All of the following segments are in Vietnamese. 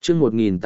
chương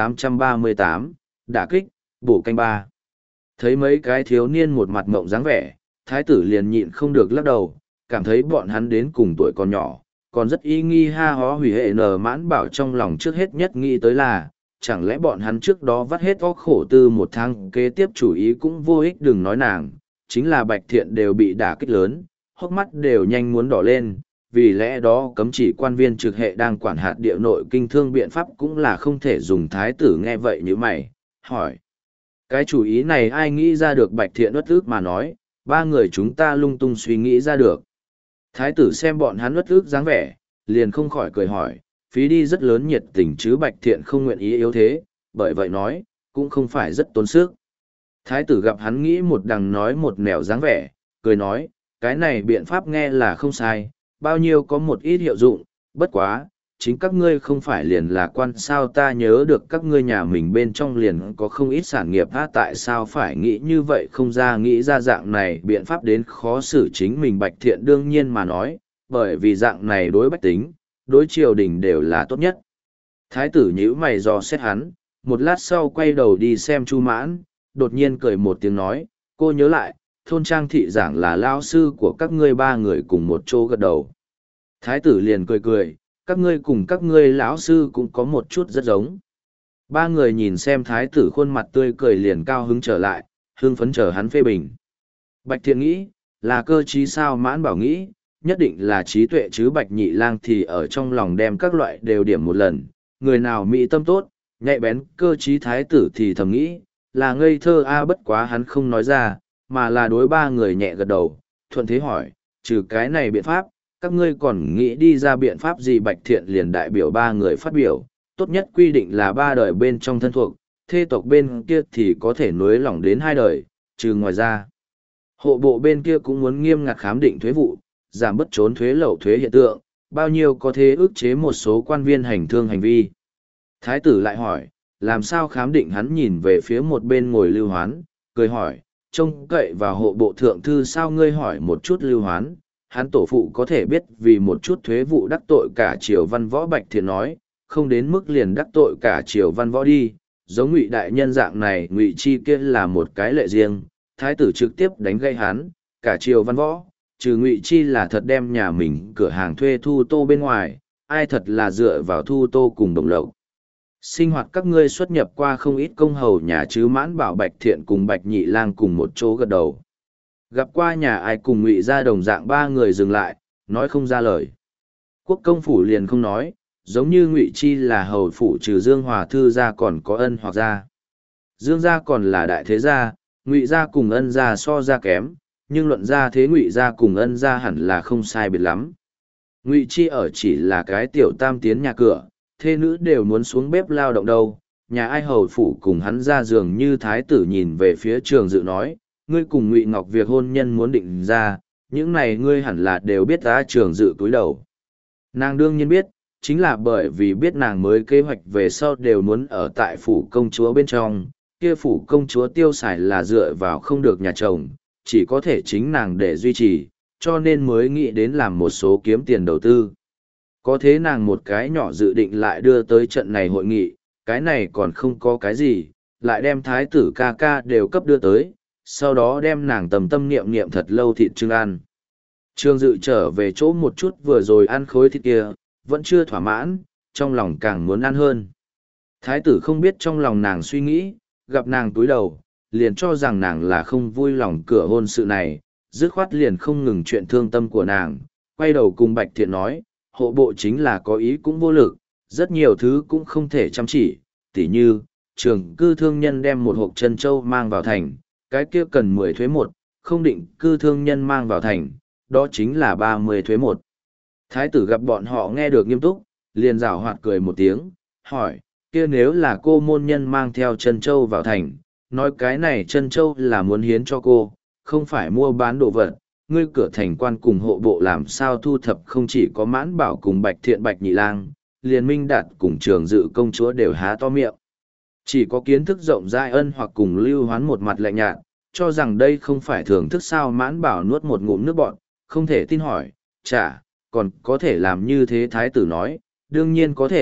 1838, đả kích, bổ canh ba. Thấy mấy cái thiếu niên một mặt mộng dáng vẻ, thái tử liền nhịn không được lắc đầu, cảm thấy bọn hắn đến cùng tuổi còn nhỏ, còn rất y nghi ha hó hủy hệ nờ mãn bảo trong lòng trước hết nhất nghĩ tới là, chẳng lẽ bọn hắn trước đó vắt hết óc khổ tư một tháng kế tiếp chủ ý cũng vô ích đừng nói nàng, chính là Bạch Thiện đều bị đả kích lớn, hốc mắt đều nhanh muốn đỏ lên, vì lẽ đó cấm chỉ quan viên trực hệ đang quản hạt địa nội kinh thương biện pháp cũng là không thể dùng. Thái tử nghe vậy như mày, hỏi. Cái chủ ý này ai nghĩ ra được? Bạch Thiện uất ức mà nói, ba người chúng ta lung tung suy nghĩ ra được. Thái tử xem bọn hắn uất ức dáng vẻ, liền không khỏi cười hỏi, phí đi rất lớn nhiệt tình chứ? Bạch Thiện không nguyện ý yếu thế, bởi vậy nói, cũng không phải rất tốn sức. Thái tử gặp hắn nghĩ một đằng nói một nẻo dáng vẻ, cười nói, cái này biện pháp nghe là không sai, bao nhiêu có một ít hiệu dụng, bất quá, chính các ngươi không phải liền là quan sao? Ta nhớ được các ngươi nhà mình bên trong liền có không ít sản nghiệp tại sao phải nghĩ như vậy không ra nghĩ ra dạng này biện pháp đến khó xử chính mình? Bạch Thiện đương nhiên mà nói, bởi vì dạng này đối bách tính, đối triều đình đều là tốt nhất. Thái tử nhíu mày dò xét hắn, một lát sau quay đầu đi xem Chu Mãn, đột nhiên cười một tiếng nói, cô nhớ lại, thôn trang thị giảng là lao sư của các ngươi ba người cùng một chỗ gật đầu. Thái tử liền cười cười, các ngươi cùng các ngươi lão sư cũng có một chút rất giống. Ba người nhìn xem thái tử khuôn mặt tươi cười liền cao hứng trở lại, hưng phấn chờ hắn phê bình. Bạch Thiện nghĩ, là cơ trí sao? Mãn Bảo nghĩ, nhất định là trí tuệ chứ? Bạch Nhị Lang thì ở trong lòng đem các loại đều điểm một lần, người nào mỹ tâm tốt, nhạy bén cơ trí. Thái tử thì thầm nghĩ, là ngây thơ bất quá hắn không nói ra, mà là đối ba người nhẹ gật đầu, thuận thế hỏi, trừ cái này biện pháp, các ngươi còn nghĩ đi ra biện pháp gì? Bạch Thiện liền đại biểu ba người phát biểu, tốt nhất quy định là 3 đời bên trong thân thuộc, thê tộc bên kia thì có thể nối lỏng đến 2 đời, trừ ngoài ra. Hộ bộ bên kia cũng muốn nghiêm ngặt khám định thuế vụ, giảm bất trốn thuế lậu thuế hiện tượng, bao nhiêu có thể ức chế một số quan viên hành thương hành vi. Thái tử lại hỏi, làm sao khám định? Hắn nhìn về phía một bên ngồi Lưu Hoán, cười hỏi, trông cậy vào hộ bộ thượng thư sao? Ngươi hỏi một chút Lưu Hoán, hắn tổ phụ có thể biết vì một chút thuế vụ đắc tội cả triều văn võ. Bạch Thiện nói, không đến mức liền đắc tội cả triều văn võ đi, giống Ngụy đại nhân dạng này, Ngụy Chi kia là một cái lệ riêng. Thái tử trực tiếp đánh gây hắn, cả triều văn võ, trừ Ngụy Chi là thật đem nhà mình cửa hàng thuê thu tô bên ngoài, ai thật là dựa vào thu tô cùng đồng lộc. Sinh hoạt các ngươi xuất nhập qua không ít công hầu nhà chứ? Mãn Bảo Bạch Thiện cùng Bạch Nhị Lang cùng một chỗ gật đầu. Gặp qua nhà ai cùng Ngụy gia đồng dạng, ba người dừng lại, nói không ra lời. Quốc công phủ liền không nói, giống như Ngụy Chi là hầu phủ, trừ Dương Hòa thư gia còn có Ân hoặc gia. Dương gia còn là đại thế gia, Ngụy gia cùng Ân gia so ra kém, nhưng luận ra thế Ngụy gia cùng Ân gia hẳn là không sai biệt lắm. Ngụy Chi ở chỉ là cái tiểu tam tiến nhà cửa, thê nữ đều muốn xuống bếp lao động đâu, nhà ai hầu phủ cùng hắn ra giường như. Thái tử nhìn về phía Trường Dự nói, ngươi cùng Ngụy Ngọc việc hôn nhân muốn định ra, những này ngươi hẳn là đều biết ta. Trường Dự cúi đầu. Nàng đương nhiên biết, chính là bởi vì biết nàng mới kế hoạch về sau đều muốn ở tại phủ công chúa bên trong, kia phủ công chúa tiêu xài là dựa vào không được nhà chồng, chỉ có thể chính nàng để duy trì, cho nên mới nghĩ đến làm một số kiếm tiền đầu tư. Có thế nàng một cái nhỏ dự định lại đưa tới trận này hội nghị, cái này còn không có cái gì, lại đem thái tử ca ca đều cấp đưa tới, sau đó đem nàng tầm tâm niệm niệm thật lâu thịt trưng ăn. Trương Dự trở về chỗ một chút vừa rồi ăn khối thịt kia, vẫn chưa thỏa mãn, trong lòng càng muốn ăn hơn. Thái tử không biết trong lòng nàng suy nghĩ, gặp nàng túi đầu, liền cho rằng nàng là không vui lòng cửa hôn sự này, dứt khoát liền không ngừng chuyện thương tâm của nàng, quay đầu cùng Bạch Thiện nói, hộ bộ chính là có ý cũng vô lực, rất nhiều thứ cũng không thể chăm chỉ, tỉ như, trường cư thương nhân đem một hộp chân châu mang vào thành, cái kia cần 10 thuế 1, không định cư thương nhân mang vào thành, đó chính là 30 thuế 1. Thái tử gặp bọn họ nghe được nghiêm túc, liền rảo hoạt cười một tiếng, hỏi, kia nếu là cô môn nhân mang theo chân châu vào thành, nói cái này chân châu là muốn hiến cho cô, không phải mua bán đồ vật, ngươi cửa thành quan cùng hộ bộ làm sao thu thập? Không chỉ có Mãn Bảo cùng Bạch Thiện Bạch Nhị Lang, liền Minh Đạt cùng Trường Dự công chúa đều há to miệng. Chỉ có kiến thức rộng rãi Ân hoặc cùng Lưu Hoán một mặt lạnh nhạt, cho rằng đây không phải thưởng thức sao? Mãn Bảo nuốt một ngụm nước bọt, không thể tin hỏi, chả, còn có thể làm như thế? Thái tử nói, đương nhiên có thể,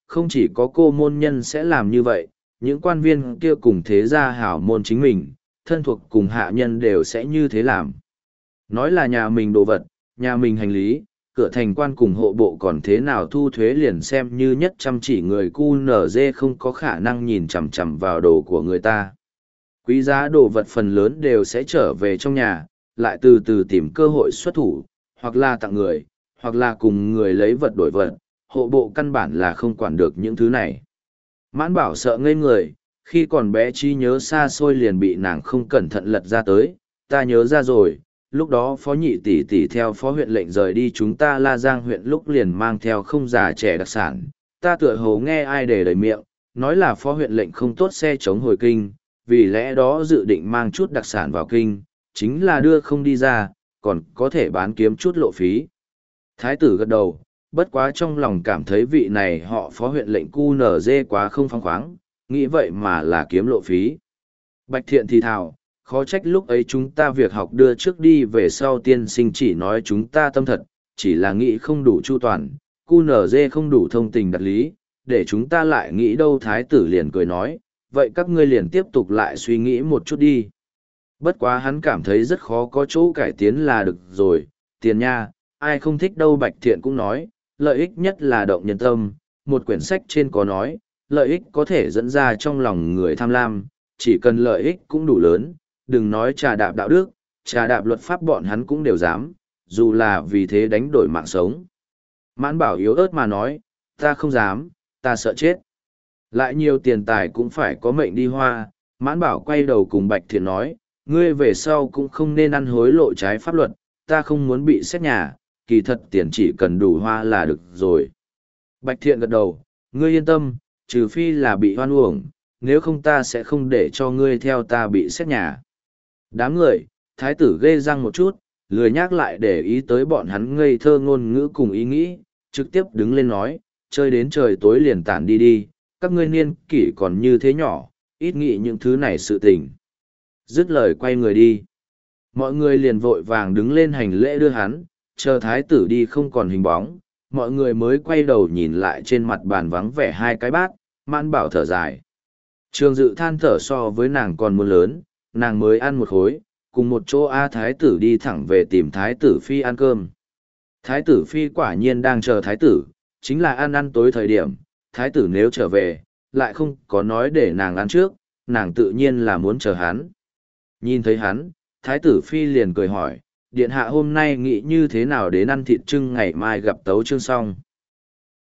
không chỉ có cô môn nhân sẽ làm như vậy, những quan viên kia cùng thế gia hảo môn chính mình, thân thuộc cùng hạ nhân đều sẽ như thế làm. Nói là nhà mình đồ vật, nhà mình hành lý, cửa thành quan cùng hộ bộ còn thế nào thu thuế liền xem như nhất chăm chỉ người cu nở dê không có khả năng nhìn chằm chằm vào đồ của người ta. Quý giá đồ vật phần lớn đều sẽ trở về trong nhà, lại từ từ tìm cơ hội xuất thủ, hoặc là tặng người, hoặc là cùng người lấy vật đổi vật, hộ bộ căn bản là không quản được những thứ này. Mãn Bảo sợ ngây người, khi còn bé trí nhớ xa xôi liền bị nàng không cẩn thận lật ra tới, ta nhớ ra rồi, lúc đó phó nhị tỷ tỷ theo phó huyện lệnh rời đi chúng ta La Giang huyện lúc liền mang theo không già trẻ đặc sản, ta tựa hồ nghe ai để đầy miệng, nói là phó huyện lệnh không tốt xe chống hồi kinh, vì lẽ đó dự định mang chút đặc sản vào kinh, chính là đưa không đi ra, còn có thể bán kiếm chút lộ phí. Thái tử gật đầu, bất quá trong lòng cảm thấy vị này họ phó huyện lệnh cu nở dê quá không phóng khoáng, nghĩ vậy mà là kiếm lộ phí. Bạch Thiện thì thào, khó trách lúc ấy chúng ta việc học đưa trước đi về sau tiên sinh chỉ nói chúng ta tâm thật, chỉ là nghĩ không đủ chu toàn, cu nở dê không đủ thông tình đặt lý, để chúng ta lại nghĩ đâu. Thái tử liền cười nói, vậy các ngươi liền tiếp tục lại suy nghĩ một chút đi. Bất quá hắn cảm thấy rất khó có chỗ cải tiến là được rồi, tiền nha, ai không thích đâu. Bạch Thiện cũng nói, lợi ích nhất là động nhân tâm, một quyển sách trên có nói, lợi ích có thể dẫn ra trong lòng người tham lam, chỉ cần lợi ích cũng đủ lớn, đừng nói trà đạp đạo đức, trà đạp luật pháp bọn hắn cũng đều dám, dù là vì thế đánh đổi mạng sống. Mãn Bảo yếu ớt mà nói, ta không dám, ta sợ chết. Lại nhiều tiền tài cũng phải có mệnh đi hoa. Mãn Bảo quay đầu cùng Bạch Thiện nói, ngươi về sau cũng không nên ăn hối lộ trái pháp luật, ta không muốn bị xét nhà, kỳ thật tiền chỉ cần đủ hoa là được rồi. Bạch Thiện gật đầu, ngươi yên tâm, trừ phi là bị hoan uổng, nếu không ta sẽ không để cho ngươi theo ta bị xét nhà. Đám người, thái tử ghê răng một chút, lười nhắc lại để ý tới bọn hắn ngây thơ ngôn ngữ cùng ý nghĩ, trực tiếp đứng lên nói, chơi đến trời tối liền tản đi đi, các ngươi niên kỷ còn như thế nhỏ, ít nghĩ những thứ này sự tình. Dứt lời quay người đi. Mọi người liền vội vàng đứng lên hành lễ đưa hắn, chờ thái tử đi không còn hình bóng, mọi người mới quay đầu nhìn lại trên mặt bàn vắng vẻ hai cái bát. Mãn Bảo thở dài. Trường Dự than thở so với nàng còn muốn lớn, nàng mới ăn một khối, cùng một chỗ thái tử đi thẳng về tìm thái tử phi ăn cơm. Thái tử phi quả nhiên đang chờ thái tử, chính là ăn tối thời điểm, thái tử nếu trở về, lại không có nói để nàng ăn trước, nàng tự nhiên là muốn chờ hắn. Nhìn thấy hắn, thái tử phi liền cười hỏi, điện hạ hôm nay nghĩ như thế nào đến ăn thịt trưng ngày mai gặp Tấu Chương Song.